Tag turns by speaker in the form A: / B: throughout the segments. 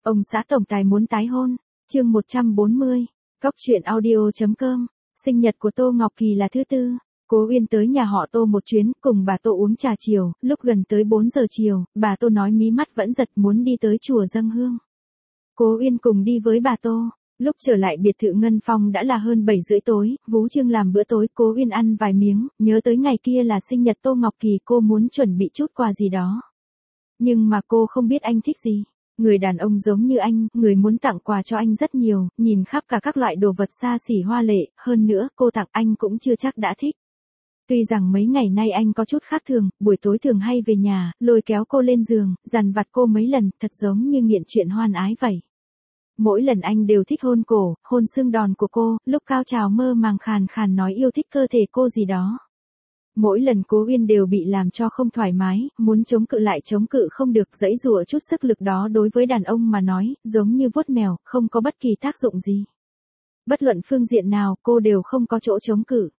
A: Ông xã tổng tài muốn tái hôn. Chương 140. Cóc truyện audio.com. Sinh nhật của Tô Ngọc Kỳ là thứ Tư. Cố Uyên tới nhà họ Tô một chuyến, cùng bà Tô uống trà chiều, lúc gần tới 4 giờ chiều, bà Tô nói mí mắt vẫn giật muốn đi tới chùa dâng hương. Cố Uyên cùng đi với bà Tô. Lúc trở lại biệt thự Ngân Phong đã là hơn 7 rưỡi tối, Vú Trương làm bữa tối, Cố Uyên ăn vài miếng, nhớ tới ngày kia là sinh nhật Tô Ngọc Kỳ, cô muốn chuẩn bị chút quà gì đó. Nhưng mà cô không biết anh thích gì. Người đàn ông giống như anh, người muốn tặng quà cho anh rất nhiều, nhìn khắp cả các loại đồ vật xa xỉ hoa lệ, hơn nữa cô tặng anh cũng chưa chắc đã thích. Tuy rằng mấy ngày nay anh có chút khác thường, buổi tối thường hay về nhà, lôi kéo cô lên giường, dằn vặt cô mấy lần, thật giống như nghiện chuyện hoan ái vậy. Mỗi lần anh đều thích hôn cổ, hôn xương đòn của cô, lúc cao trào mơ màng khàn khàn nói yêu thích cơ thể cô gì đó. Mỗi lần Cố Uyên đều bị làm cho không thoải mái, muốn chống cự lại chống cự không được, giãy giụa chút sức lực đó đối với đàn ông mà nói, giống như vuốt mèo, không có bất kỳ tác dụng gì. Bất luận phương diện nào, cô đều không có chỗ chống cự.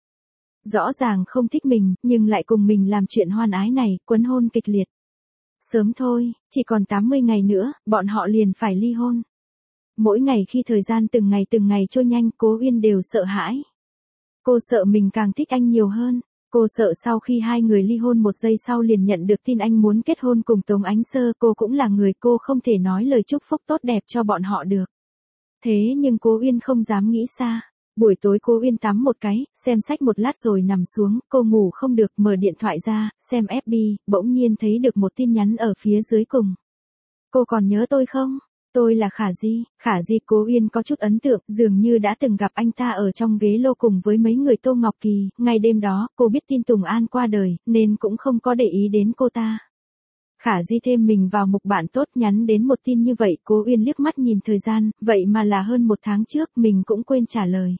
A: Rõ ràng không thích mình, nhưng lại cùng mình làm chuyện hoan ái này, quấn hôn kịch liệt. Sớm thôi, chỉ còn 80 ngày nữa, bọn họ liền phải ly hôn. Mỗi ngày khi thời gian từng ngày trôi nhanh, Cố Uyên đều sợ hãi. Cô sợ mình càng thích anh nhiều hơn. Cô sợ sau khi hai người ly hôn một giây sau liền nhận được tin anh muốn kết hôn cùng Tống Ánh Sơ, cô cũng là người, cô không thể nói lời chúc phúc tốt đẹp cho bọn họ được. Thế nhưng Cố Uyên không dám nghĩ xa. Buổi tối Cố Uyên tắm một cái, xem sách một lát rồi nằm xuống, cô ngủ không được, mở điện thoại ra, xem FB, bỗng nhiên thấy được một tin nhắn ở phía dưới cùng. Cô còn nhớ tôi không? Tôi là Khả Di. Khả Di. Cố Uyên có chút ấn tượng, dường như đã từng gặp anh ta ở trong ghế lô cùng với mấy người Tô Ngọc Kỳ. Ngày đêm đó, cô biết tin Tùng An qua đời, nên cũng không có để ý đến cô ta. Khả Di thêm mình vào mục bạn tốt, nhắn đến một tin như vậy. Cố Uyên liếc mắt nhìn thời gian, vậy mà là hơn một tháng trước, mình cũng quên trả lời.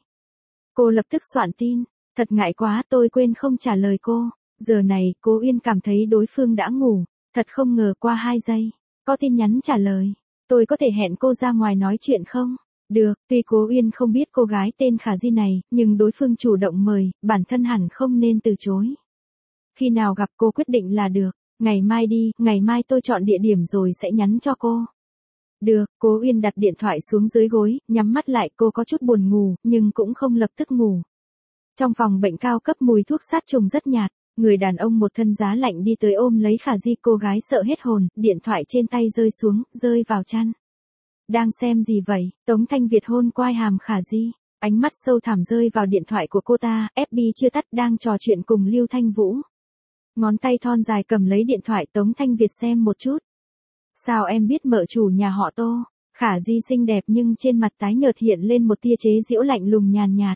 A: Cô lập tức soạn tin, thật ngại quá, tôi quên không trả lời cô. Giờ này, Cố Uyên cảm thấy đối phương đã ngủ, thật không ngờ qua 2 giây, có tin nhắn trả lời. Tôi có thể hẹn cô ra ngoài nói chuyện không? Được, tuy Cố Uyên không biết cô gái tên Khả Di này, nhưng đối phương chủ động mời, bản thân hẳn không nên từ chối. Khi nào gặp cô quyết định là được, ngày mai đi, ngày mai tôi chọn địa điểm rồi sẽ nhắn cho cô. Được, Cố Uyên đặt điện thoại xuống dưới gối, nhắm mắt lại, cô có chút buồn ngủ, nhưng cũng không lập tức ngủ. Trong phòng bệnh cao cấp mùi thuốc sát trùng rất nhạt. Người đàn ông một thân giá lạnh đi tới ôm lấy Khả Di, cô gái sợ hết hồn, điện thoại trên tay rơi xuống, rơi vào chăn. Đang xem gì vậy? Tống Thanh Việt hôn quai hàm Khả Di, ánh mắt sâu thẳm rơi vào điện thoại của cô ta, FB chưa tắt, đang trò chuyện cùng Lưu Thanh Vũ. Ngón tay thon dài cầm lấy điện thoại, Tống Thanh Việt xem một chút. Sao em biết mợ chủ nhà họ Tô? Khả Di xinh đẹp nhưng trên mặt tái nhợt hiện lên một tia chế giễu lạnh lùng nhàn nhạt.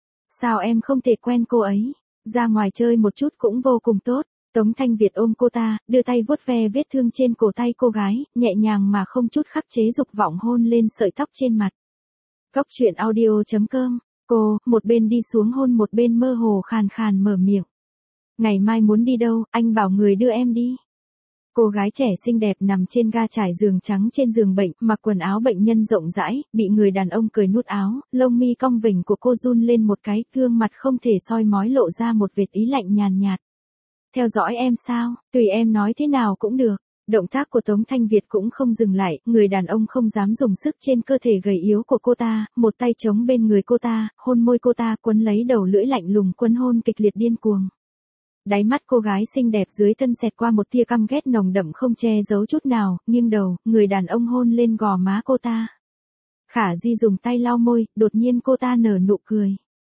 A: Sao em không thể quen cô ấy? Ra ngoài chơi một chút cũng vô cùng tốt. Tống Thanh Việt ôm cô ta, đưa tay vuốt ve vết thương trên cổ tay cô gái, nhẹ nhàng mà không chút khắc chế dục vọng hôn lên sợi tóc trên mặt. Cóc truyện audio.com. Cô, một bên đi xuống hôn một bên mơ hồ khàn khàn mở miệng. Ngày mai muốn đi đâu, anh bảo người đưa em đi. Cô gái trẻ xinh đẹp nằm trên ga trải giường trắng trên giường bệnh, mặc quần áo bệnh nhân rộng rãi, bị người đàn ông cởi nút áo, lông mi cong vểnh của cô run lên một cái, gương mặt không thể soi mói lộ ra một vệt ý lạnh nhàn nhạt. Theo dõi em sao, tùy em nói thế nào cũng được. Động tác của Tống Thanh Việt cũng không dừng lại, người đàn ông không dám dùng sức trên cơ thể gầy yếu của cô ta, một tay chống bên người cô ta, hôn môi cô ta, quấn lấy đầu lưỡi lạnh lùng, quấn hôn kịch liệt điên cuồng. Đáy mắt cô gái xinh đẹp dưới thân xẹt qua một tia căm ghét nồng đậm không che giấu chút nào, nghiêng đầu, người đàn ông hôn lên gò má cô ta. Khả Di dùng tay lau môi, đột nhiên cô ta nở nụ cười.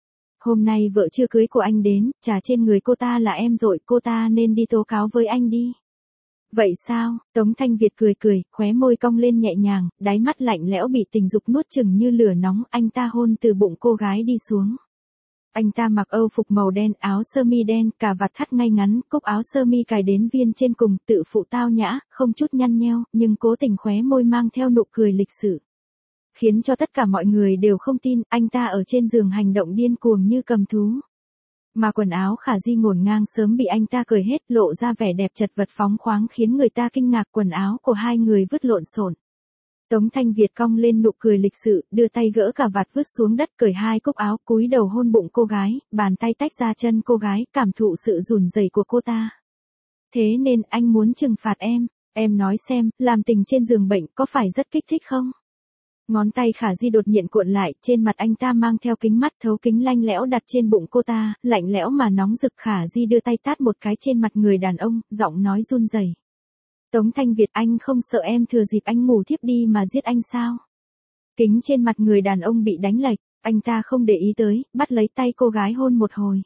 A: Hôm nay vợ chưa cưới của anh đến, trà trên người cô ta là em dội, cô ta nên đi tố cáo với anh đi. Vậy sao? Tống Thanh Việt cười cười, khóe môi cong lên nhẹ nhàng, đáy mắt lạnh lẽo bị tình dục nuốt chửng như lửa nóng, anh ta hôn từ bụng cô gái đi xuống. Anh ta mặc âu phục màu đen, áo sơ mi đen, cà vạt thắt ngay ngắn, cúc áo sơ mi cài đến viên trên cùng, tự phụ tao nhã, không chút nhăn nheo, nhưng cố tình khóe môi mang theo nụ cười lịch sự. Khiến cho tất cả mọi người đều không tin, anh ta ở trên giường hành động điên cuồng như cầm thú. Mà quần áo Khả Di ngổn ngang sớm bị anh ta cởi hết, lộ ra vẻ đẹp chật vật phóng khoáng khiến người ta kinh ngạc, quần áo của hai người vứt lộn xộn. Tống Thanh Việt cong lên nụ cười lịch sự, đưa tay gỡ cà vạt vứt xuống đất, cởi hai cúc áo, cúi đầu hôn bụng cô gái, bàn tay tách ra chân cô gái, cảm thụ sự run rẩy của cô ta. Thế nên anh muốn trừng phạt em. Em nói xem, làm tình trên giường bệnh có phải rất kích thích không? Ngón tay Khả Di đột nhiên cuộn lại, trên mặt anh ta mang theo kính mắt thấu kính lạnh lẽo đặt trên bụng cô ta, lạnh lẽo mà nóng rực. Khả Di đưa tay tát một cái trên mặt người đàn ông, giọng nói run rẩy. Tống Thanh Việt, anh không sợ em thừa dịp anh ngủ thiếp đi mà giết anh sao? Kính trên mặt người đàn ông bị đánh lệch, anh ta không để ý tới, bắt lấy tay cô gái hôn một hồi.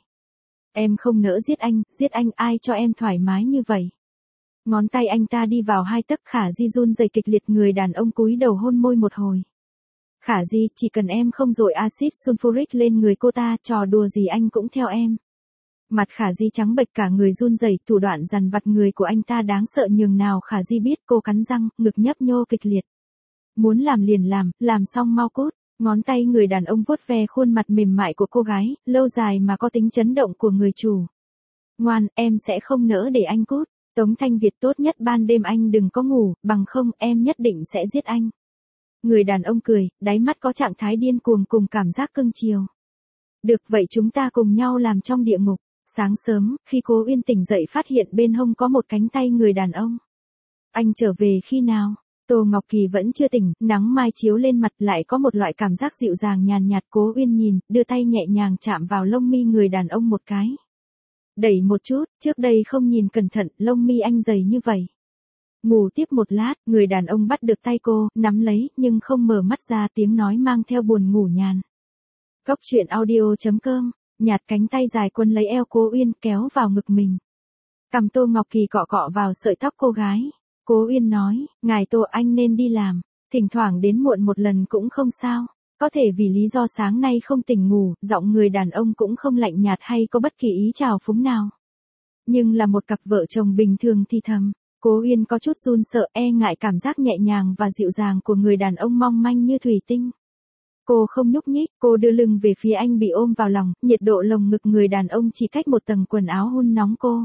A: Em không nỡ giết anh ai cho em thoải mái như vậy? Ngón tay anh ta đi vào 2 tấc. Khả Di run rẩy kịch liệt, người đàn ông cúi đầu hôn môi một hồi. Khả Di, chỉ cần em không dội axit sulfuric lên người cô ta, trò đùa gì anh cũng theo em. Mặt Khả Di trắng bệch, cả người run rẩy, thủ đoạn dằn vặt người của anh ta đáng sợ nhường nào Khả Di biết. Cô cắn răng, ngực nhấp nhô kịch liệt. Muốn làm liền làm xong mau cút. Ngón tay người đàn ông vuốt ve khuôn mặt mềm mại của cô gái, lâu dài mà có tính chấn động của người chủ. Ngoan, em sẽ không nỡ để anh cút. Tống Thanh Việt, tốt nhất ban đêm anh đừng có ngủ, bằng không em nhất định sẽ giết anh. Người đàn ông cười, đáy mắt có trạng thái điên cuồng cùng cảm giác cưng chiều. Được vậy chúng ta cùng nhau làm trong địa ngục. Sáng sớm, khi Cố Uyên tỉnh dậy phát hiện bên hông có một cánh tay người đàn ông. Anh trở về khi nào? Tô Ngọc Kỳ vẫn chưa tỉnh, nắng mai chiếu lên mặt lại có một loại cảm giác dịu dàng nhàn nhạt. Cố Uyên nhìn, đưa tay nhẹ nhàng chạm vào lông mi người đàn ông một cái. Đẩy một chút, trước đây không nhìn cẩn thận, lông mi anh dày như vậy. Ngủ tiếp một lát, người đàn ông bắt được tay cô, nắm lấy, nhưng không mở mắt ra, tiếng nói mang theo buồn ngủ nhàn. Cóc truyện audio.com, nhạt cánh tay dài quấn lấy eo Cố Uyên, kéo vào ngực mình. Cầm Tô Ngọc Kỳ cọ cọ vào sợi tóc cô gái. Cố Uyên nói, ngài Tô, anh nên đi làm, thỉnh thoảng đến muộn một lần cũng không sao. Có thể vì lý do sáng nay không tỉnh ngủ, giọng người đàn ông cũng không lạnh nhạt hay có bất kỳ ý trào phúng nào. Nhưng là một cặp vợ chồng bình thường thì thầm. Cố Uyên có chút run sợ, e ngại cảm giác nhẹ nhàng và dịu dàng của người đàn ông mong manh như thủy tinh. Cô không nhúc nhích, cô đưa lưng về phía anh, bị ôm vào lòng, nhiệt độ lồng ngực người đàn ông chỉ cách một tầng quần áo hun nóng cô.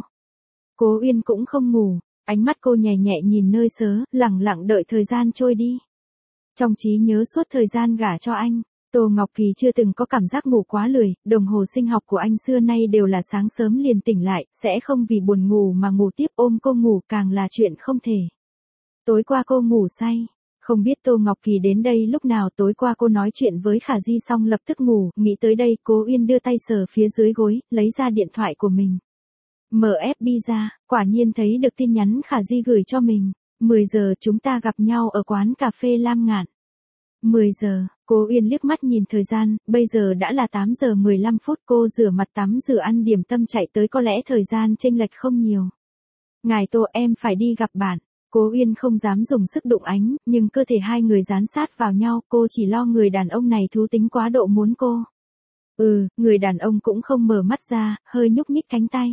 A: Cố Uyên cũng không ngủ, ánh mắt cô nhẹ nhẹ nhìn nơi xớ, lẳng lặng đợi thời gian trôi đi. Trong trí nhớ suốt thời gian gả cho anh, Tô Ngọc Kỳ chưa từng có cảm giác ngủ quá lười, đồng hồ sinh học của anh xưa nay đều là sáng sớm liền tỉnh lại, sẽ không vì buồn ngủ mà ngủ tiếp, ôm cô ngủ càng là chuyện không thể. Tối qua cô ngủ say, không biết Tô Ngọc Kỳ đến đây lúc nào. Tối qua cô nói chuyện với Khả Di xong lập tức ngủ, nghĩ tới đây Cố Uyên đưa tay sờ phía dưới gối, lấy ra điện thoại của mình. Mở FB ra, quả nhiên thấy được tin nhắn Khả Di gửi cho mình. 10 giờ chúng ta gặp nhau ở quán cà phê Lam Ngạn. 10 giờ, Cố Uyên liếc mắt nhìn thời gian, bây giờ đã là 8 giờ 15 phút. Cô rửa mặt tắm rửa ăn điểm tâm chạy tới, có lẽ thời gian chênh lệch không nhiều. Ngài Tô, em phải đi gặp bạn. Cố Uyên không dám dùng sức đụng ánh, nhưng cơ thể hai người dán sát vào nhau, cô chỉ lo người đàn ông này thú tính quá độ muốn cô. Người đàn ông cũng không mở mắt ra, hơi nhúc nhích cánh tay.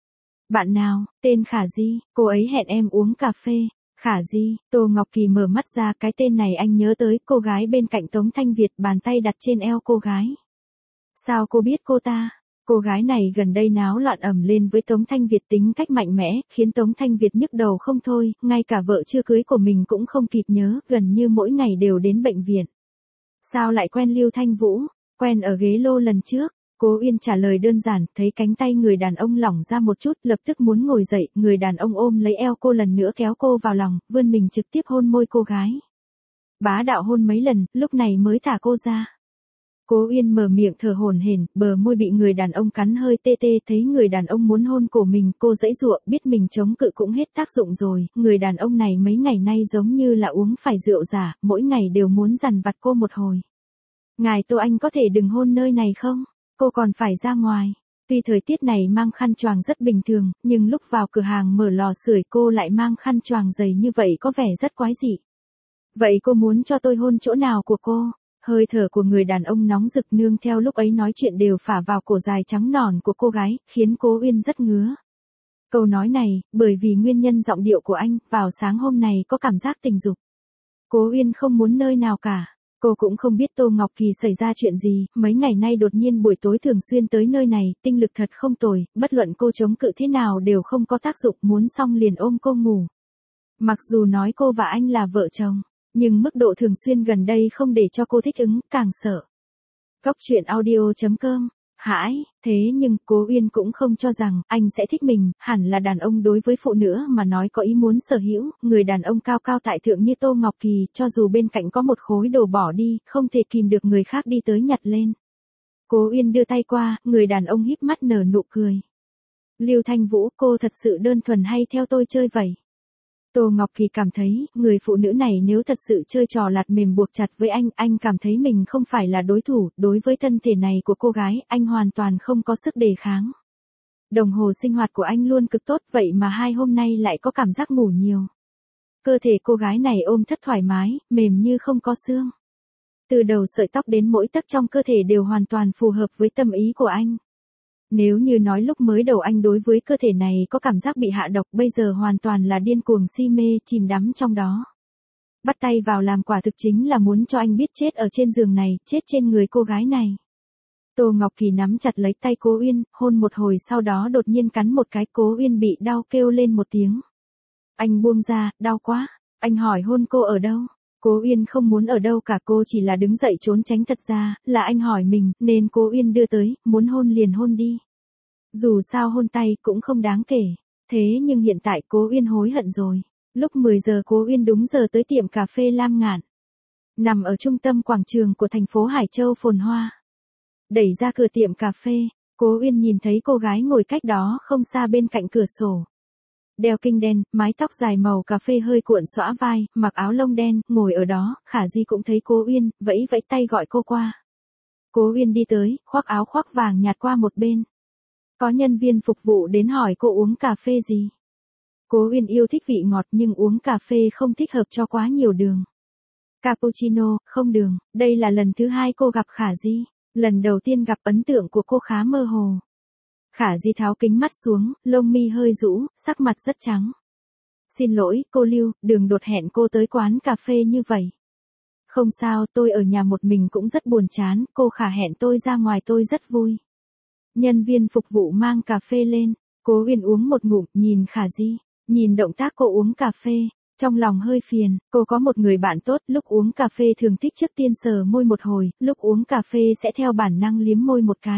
A: Bạn nào? Tên Khả Di, cô ấy hẹn em uống cà phê. Khả Di, Tô Ngọc Kỳ mở mắt ra, cái tên này anh nhớ tới. Cô gái bên cạnh Tống Thanh Việt, bàn tay đặt trên eo cô gái. Sao cô biết cô ta? Cô gái này gần đây náo loạn ầm lên với Tống Thanh Việt, tính cách mạnh mẽ, khiến Tống Thanh Việt nhức đầu không thôi, ngay cả vợ chưa cưới của mình cũng không kịp nhớ, gần như mỗi ngày đều đến bệnh viện. Sao lại quen Lưu Thanh Vũ? Quen ở ghế lô lần trước. Cố Uyên trả lời đơn giản, thấy cánh tay người đàn ông lỏng ra một chút, lập tức muốn ngồi dậy, người đàn ông ôm lấy eo cô lần nữa kéo cô vào lòng, vươn mình trực tiếp hôn môi cô gái. Bá đạo hôn mấy lần, lúc này mới thả cô ra. Cố Uyên mở miệng thở hổn hển, bờ môi bị người đàn ông cắn hơi tê tê, thấy người đàn ông muốn hôn cổ mình, cô giãy giụa, biết mình chống cự cũng hết tác dụng rồi, người đàn ông này mấy ngày nay giống như là uống phải rượu giả, mỗi ngày đều muốn dằn vặt cô một hồi. Ngài Tô, anh có thể đừng hôn nơi này không? Cô còn phải ra ngoài. Tuy thời tiết này mang khăn choàng rất bình thường, nhưng lúc vào cửa hàng mở lò sưởi cô lại mang khăn choàng dày như vậy có vẻ rất quái dị. Vậy cô muốn cho tôi hôn chỗ nào của cô? Hơi thở của người đàn ông nóng rực nương theo lúc ấy nói chuyện đều phả vào cổ dài trắng nõn của cô gái, khiến Cố Uyên rất ngứa. Câu nói này, bởi vì nguyên nhân giọng điệu của anh, vào sáng hôm này có cảm giác tình dục. Cố Uyên không muốn nơi nào cả. Cô cũng không biết Tô Ngọc Kỳ xảy ra chuyện gì, mấy ngày nay đột nhiên buổi tối thường xuyên tới nơi này, tinh lực thật không tồi, bất luận cô chống cự thế nào đều không có tác dụng, muốn xong liền ôm cô ngủ. Mặc dù nói cô và anh là vợ chồng, nhưng mức độ thường xuyên gần đây không để cho cô thích ứng, càng sợ. Cóc truyện audio.com hãi, thế nhưng Cố Uyên cũng không cho rằng anh sẽ thích mình, hẳn là đàn ông đối với phụ nữ mà nói có ý muốn sở hữu, người đàn ông cao cao tại thượng như Tô Ngọc Kỳ, cho dù bên cạnh có một khối đồ bỏ đi, không thể kìm được người khác đi tới nhặt lên. Cố Uyên đưa tay qua, người đàn ông híp mắt nở nụ cười. Lưu Thanh Vũ, cô thật sự đơn thuần hay theo tôi chơi vậy? Tô Ngọc Kỳ cảm thấy, người phụ nữ này nếu thật sự chơi trò lạt mềm buộc chặt với anh cảm thấy mình không phải là đối thủ, đối với thân thể này của cô gái, anh hoàn toàn không có sức đề kháng. Đồng hồ sinh hoạt của anh luôn cực tốt, vậy mà 2 hôm nay lại có cảm giác ngủ nhiều. Cơ thể cô gái này ôm thất thoải mái, mềm như không có xương. Từ đầu sợi tóc đến mỗi tấc trong cơ thể đều hoàn toàn phù hợp với tâm ý của anh. Nếu như nói lúc mới đầu anh đối với cơ thể này có cảm giác bị hạ độc, bây giờ hoàn toàn là điên cuồng si mê, chìm đắm trong đó. Bắt tay vào làm quả thực chính là muốn cho anh biết chết ở trên giường này, chết trên người cô gái này. Tô Ngọc Kỳ nắm chặt lấy tay Cố Uyên, hôn một hồi sau đó đột nhiên cắn một cái. Cố Uyên bị đau kêu lên một tiếng. Anh buông ra, đau quá. Anh hỏi hôn cô ở đâu? Cố Uyên không muốn ở đâu cả, cô chỉ là đứng dậy trốn tránh, thật ra là anh hỏi mình, nên Cố Uyên đưa tới, muốn hôn liền hôn đi. Dù sao hôn tay cũng không đáng kể, thế nhưng hiện tại Cố Uyên hối hận rồi. Lúc 10 giờ Cố Uyên đúng giờ tới tiệm cà phê Lam Ngạn. Nằm ở trung tâm quảng trường của thành phố Hải Châu phồn hoa. Đẩy ra cửa tiệm cà phê, Cố Uyên nhìn thấy cô gái ngồi cách đó không xa bên cạnh cửa sổ. Đeo kinh đen, mái tóc dài màu cà phê hơi cuộn xõa vai, mặc áo lông đen, ngồi ở đó, Khả Di cũng thấy Cố Uyên, vẫy vẫy tay gọi cô qua. Cố Uyên đi tới, khoác áo khoác vàng nhạt qua một bên. Có nhân viên phục vụ đến hỏi cô uống cà phê gì. Cố Uyên yêu thích vị ngọt nhưng uống cà phê không thích hợp cho quá nhiều đường. Cappuccino, không đường. Đây là lần thứ 2 cô gặp Khả Di. Lần đầu tiên gặp ấn tượng của cô khá mơ hồ. Khả Di tháo kính mắt xuống, lông mi hơi rũ, sắc mặt rất trắng. Xin lỗi, cô Lưu, Đường đột hẹn cô tới quán cà phê như vậy. Không sao, tôi ở nhà một mình cũng rất buồn chán, cô Khả hẹn tôi ra ngoài tôi rất vui. Nhân viên phục vụ mang cà phê lên, Cố Uyên uống một ngụm, nhìn Khả Di, nhìn động tác cô uống cà phê, trong lòng hơi phiền. Cô có một người bạn tốt, lúc uống cà phê thường thích trước tiên sờ môi một hồi, lúc uống cà phê sẽ theo bản năng liếm môi một cái.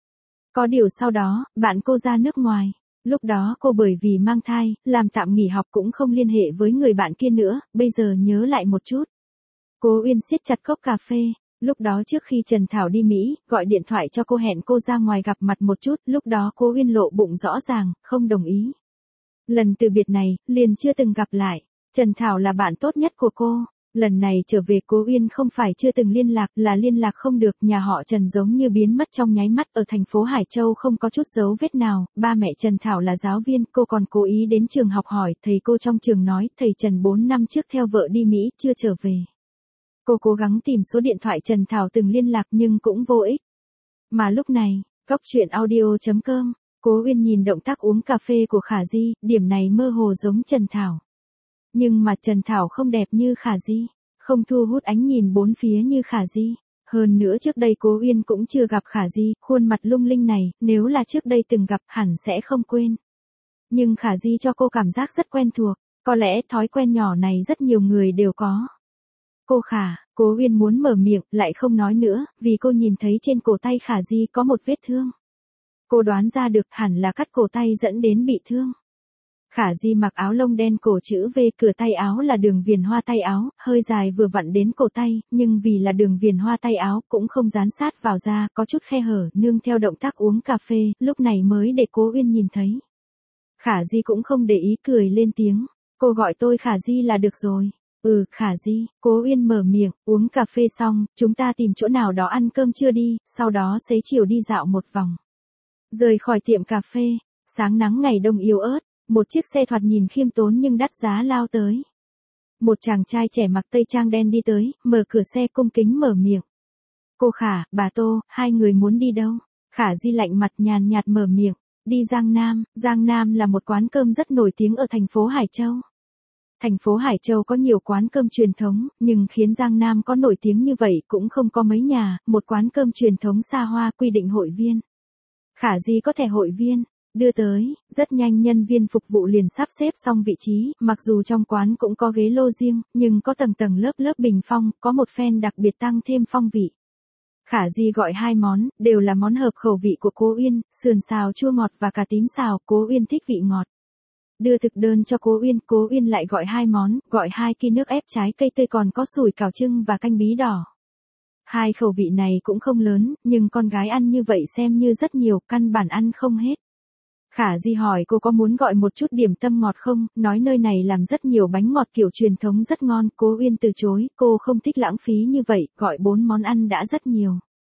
A: Có điều sau đó, bạn cô ra nước ngoài. Lúc đó cô bởi vì mang thai, làm tạm nghỉ học cũng không liên hệ với người bạn kia nữa, bây giờ nhớ lại một chút. Cố Uyên siết chặt cốc cà phê. Lúc đó trước khi Trần Thảo đi Mỹ, gọi điện thoại cho cô hẹn cô ra ngoài gặp mặt một chút, lúc đó Cố Uyên lộ bụng rõ ràng, không đồng ý. Lần từ biệt này, liền chưa từng gặp lại. Trần Thảo là bạn tốt nhất của cô. Lần này trở về Cố Uyên không phải chưa từng liên lạc, là liên lạc không được. Nhà họ Trần giống như biến mất trong nháy mắt, ở thành phố Hải Châu không có chút dấu vết nào. Ba mẹ Trần Thảo là giáo viên, cô còn cố ý đến trường học hỏi, thầy cô trong trường nói, thầy Trần 4 năm trước theo vợ đi Mỹ, chưa trở về. Cô cố gắng tìm số điện thoại Trần Thảo từng liên lạc nhưng cũng vô ích. Mà lúc này, góc chuyện audio.com, Cố Uyên nhìn động tác uống cà phê của Khả Di, điểm này mơ hồ giống Trần Thảo. Nhưng mà Trần Thảo không đẹp như Khả Di, không thu hút ánh nhìn bốn phía như Khả Di. Hơn nữa trước đây Cố Uyên cũng chưa gặp Khả Di, khuôn mặt lung linh này, nếu là trước đây từng gặp hẳn sẽ không quên. Nhưng Khả Di cho cô cảm giác rất quen thuộc, có lẽ thói quen nhỏ này rất nhiều người đều có. Cô Khả, Cố Uyên muốn mở miệng, lại không nói nữa, vì cô nhìn thấy trên cổ tay Khả Di có một vết thương. Cô đoán ra được hẳn là cắt cổ tay dẫn đến bị thương. Khả Di mặc áo lông đen cổ chữ V, cửa tay áo là đường viền hoa tay áo, hơi dài vừa vặn đến cổ tay, nhưng vì là đường viền hoa tay áo cũng không dán sát vào da, có chút khe hở, nương theo động tác uống cà phê, lúc này mới để Cố Uyên nhìn thấy. Khả Di cũng không để ý, cười lên tiếng, cô gọi tôi Khả Di là được rồi. Khả Di, Cố Uyên mở miệng, uống cà phê xong, chúng ta tìm chỗ nào đó ăn cơm trưa đi, sau đó xế chiều đi dạo một vòng. Rời khỏi tiệm cà phê, sáng nắng ngày đông yếu ớt, một chiếc xe thoạt nhìn khiêm tốn nhưng đắt giá lao tới. Một chàng trai trẻ mặc tây trang đen đi tới, mở cửa xe cung kính mở miệng. Cô Khả, bà Tô, hai người muốn đi đâu? Khả Di lạnh mặt nhàn nhạt mở miệng, đi Giang Nam. Giang Nam là một quán cơm rất nổi tiếng ở thành phố Hải Châu. Thành phố Hải Châu có nhiều quán cơm truyền thống, nhưng khiến Giang Nam có nổi tiếng như vậy cũng không có mấy nhà, một quán cơm truyền thống xa hoa quy định hội viên. Khả Di có thẻ hội viên, đưa tới, rất nhanh nhân viên phục vụ liền sắp xếp xong vị trí, mặc dù trong quán cũng có ghế lô riêng, nhưng có tầng tầng lớp lớp bình phong, có một phen đặc biệt tăng thêm phong vị. Khả Di gọi 2 món, đều là món hợp khẩu vị của cô Uyên, sườn xào chua ngọt và cà tím xào, cô Uyên thích vị ngọt. Đưa thực đơn cho cô Uyên lại gọi 2 món, gọi 2 ki nước ép trái cây tươi còn có sủi cảo trưng và canh bí đỏ. 2 khẩu vị này cũng không lớn, nhưng con gái ăn như vậy xem như rất nhiều, căn bản ăn không hết. Khả Di hỏi cô có muốn gọi một chút điểm tâm ngọt không, nói nơi này làm rất nhiều bánh ngọt kiểu truyền thống rất ngon, cô Uyên từ chối, cô không thích lãng phí như vậy, gọi 4 món ăn đã rất nhiều.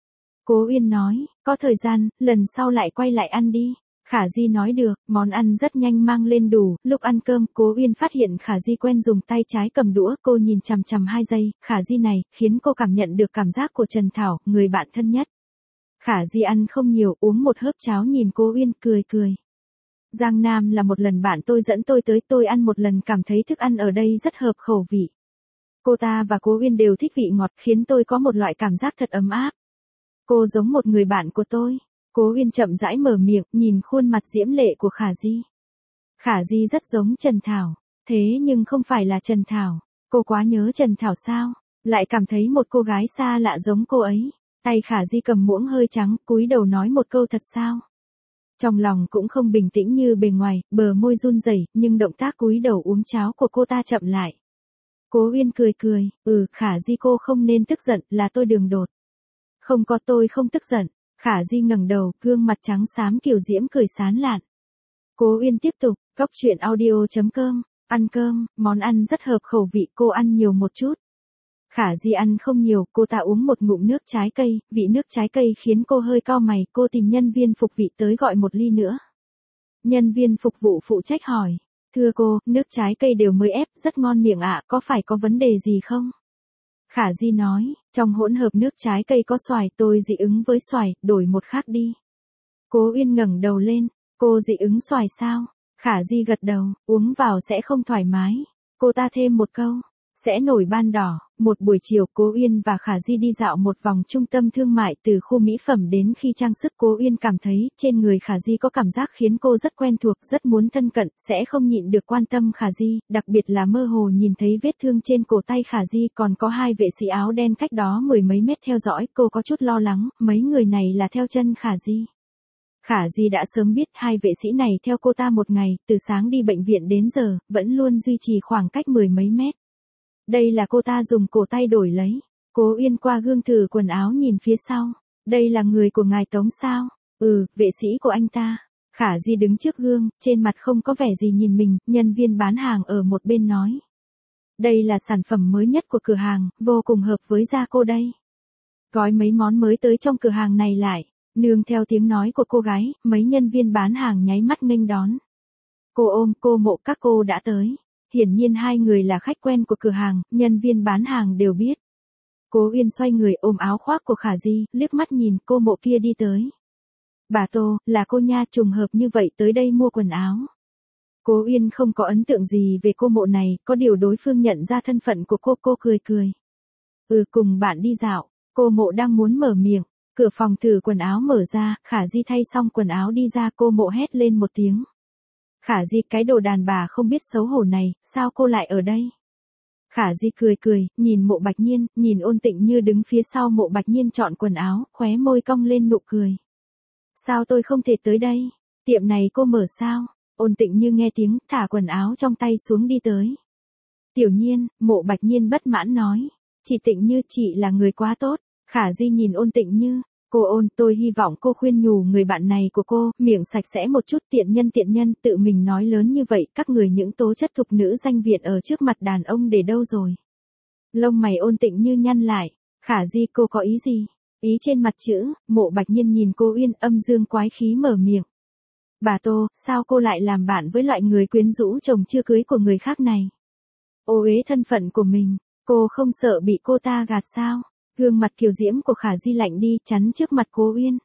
A: Cô Uyên nói, có thời gian, lần sau lại quay lại ăn đi. Khả Di nói được, món ăn rất nhanh mang lên đủ, lúc ăn cơm, cô Uyên phát hiện Khả Di quen dùng tay trái cầm đũa, cô nhìn chằm chằm 2 giây, Khả Di này, khiến cô cảm nhận được cảm giác của Trần Thảo, người bạn thân nhất. Khả Di ăn không nhiều, uống một hớp cháo nhìn cô Uyên, cười. Giang Nam là một lần bạn tôi dẫn tôi tới, tôi ăn một lần cảm thấy thức ăn ở đây rất hợp khẩu vị. Cô ta và cô Uyên đều thích vị ngọt, khiến tôi có một loại cảm giác thật ấm áp. Cô giống một người bạn của tôi. Cô Uyên chậm rãi mở miệng, nhìn khuôn mặt diễm lệ của Khả Di. Khả Di rất giống Trần Thảo, thế nhưng không phải là Trần Thảo. Cô quá nhớ Trần Thảo sao? Lại cảm thấy một cô gái xa lạ giống cô ấy. Tay Khả Di cầm muỗng hơi trắng, cúi đầu nói một câu thật sao? Trong lòng cũng không bình tĩnh như bề ngoài, bờ môi run rẩy, nhưng động tác cúi đầu uống cháo của cô ta chậm lại. Cô Uyên cười, Khả Di cô không nên tức giận, là tôi đường đột. Không có, tôi không tức giận. Khả Di ngẩng đầu, gương mặt trắng xám kiều diễm cười sán lạn. Cô Uyên tiếp tục, goctruyện.audio.com, ăn cơm, món ăn rất hợp khẩu vị, cô ăn nhiều một chút. Khả Di ăn không nhiều, cô ta uống một ngụm nước trái cây, vị nước trái cây khiến cô hơi cau mày, cô tìm nhân viên phục vị tới gọi một ly nữa. Nhân viên phục vụ phụ trách hỏi, thưa cô, nước trái cây đều mới ép, rất ngon miệng ạ, có phải có vấn đề gì không? Khả Di nói, trong hỗn hợp nước trái cây có xoài, tôi dị ứng với xoài, đổi một khác đi. Cô Uyên ngẩng đầu lên, cô dị ứng xoài sao? Khả Di gật đầu, uống vào sẽ không thoải mái. Cô ta thêm một câu, sẽ nổi ban đỏ. Một buổi chiều, cô Uyên và Khả Di đi dạo một vòng trung tâm thương mại từ khu mỹ phẩm đến khi trang sức. Cô Uyên cảm thấy trên người Khả Di có cảm giác khiến cô rất quen thuộc, rất muốn thân cận, sẽ không nhịn được quan tâm Khả Di, đặc biệt là mơ hồ nhìn thấy vết thương trên cổ tay Khả Di, còn có 2 vệ sĩ áo đen cách đó 10 mấy mét theo dõi, cô có chút lo lắng, mấy người này là theo chân Khả Di. Khả Di đã sớm biết 2 vệ sĩ này theo cô ta một ngày, từ sáng đi bệnh viện đến giờ, vẫn luôn duy trì khoảng cách 10 mấy mét. Đây là cô ta dùng cổ tay đổi lấy. Cô Uyên qua gương thử quần áo nhìn phía sau. Đây là người của ngài Tống sao? Vệ sĩ của anh ta. Khả Di đứng trước gương, trên mặt không có vẻ gì nhìn mình, nhân viên bán hàng ở một bên nói. Đây là sản phẩm mới nhất của cửa hàng, vô cùng hợp với da cô đây. Gói mấy món mới tới trong cửa hàng này lại. Nương theo tiếng nói của cô gái, mấy nhân viên bán hàng nháy mắt nghênh đón. Cô ôm, cô Mộ, các cô đã tới. Hiển nhiên 2 người là khách quen của cửa hàng, nhân viên bán hàng đều biết. Cô Uyên xoay người ôm áo khoác của Khả Di, liếc mắt nhìn cô Mộ kia đi tới. Bà Tô, là cô nha, trùng hợp như vậy tới đây mua quần áo. Cô Uyên không có ấn tượng gì về cô Mộ này, có điều đối phương nhận ra thân phận của cô cười. Cùng bạn đi dạo, cô Mộ đang muốn mở miệng. Cửa phòng thử quần áo mở ra, Khả Di thay xong quần áo đi ra, cô Mộ hét lên một tiếng. Khả Di, cái đồ đàn bà không biết xấu hổ này, sao cô lại ở đây? Khả Di cười, nhìn Mộ Bạch Nhiên, nhìn Ôn Tịnh Như đứng phía sau Mộ Bạch Nhiên chọn quần áo, khóe môi cong lên nụ cười. Sao tôi không thể tới đây? Tiệm này cô mở sao? Ôn Tịnh Như nghe tiếng, thả quần áo trong tay xuống đi tới. Tiểu Nhiên, Mộ Bạch Nhiên bất mãn nói. Chị Tịnh Như, chị là người quá tốt. Khả Di nhìn Ôn Tịnh Như. Cô Ôn, tôi hy vọng cô khuyên nhủ người bạn này của cô, miệng sạch sẽ một chút, tiện nhân, tự mình nói lớn như vậy, các người những tố chất thục nữ danh viện ở trước mặt đàn ông để đâu rồi? Lông mày Ôn Tịnh Như nhăn lại. Khả Di, cô có ý gì? Ý trên mặt chữ. Mộ Bạch Nhiên nhìn cô Uyên, âm dương quái khí mở miệng. Bà Tô, sao cô lại làm bạn với loại người quyến rũ chồng chưa cưới của người khác này? Ô uế thân phận của mình, cô không sợ bị cô ta gạt sao? Gương mặt kiều diễm của Khả Di lạnh đi, chắn trước mặt cô Uyên.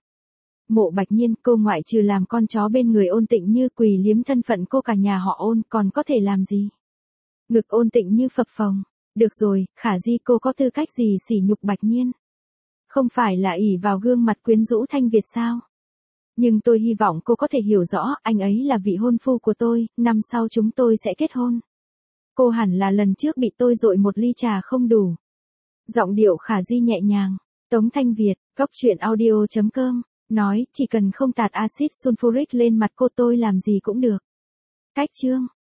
A: Mộ Bạch Nhiên, cô ngoại trừ làm con chó bên người Ôn Tịnh Như, quỳ liếm thân phận cô cả nhà họ Ôn, còn có thể làm gì? Ngực Ôn Tịnh Như phập phồng. Được rồi, Khả Di, cô có tư cách gì sỉ nhục Bạch Nhiên? Không phải là ỷ vào gương mặt quyến rũ thanh Việt sao? Nhưng tôi hy vọng cô có thể hiểu rõ, anh ấy là vị hôn phu của tôi, năm sau chúng tôi sẽ kết hôn. Cô hẳn là lần trước bị tôi dội một ly trà không đủ. Giọng điệu Khả Di nhẹ nhàng. Tống Thanh Việt, Cóc truyện audio.com, nói chỉ cần không tạt axit sulfuric lên mặt cô tôi làm gì cũng được. Cách chương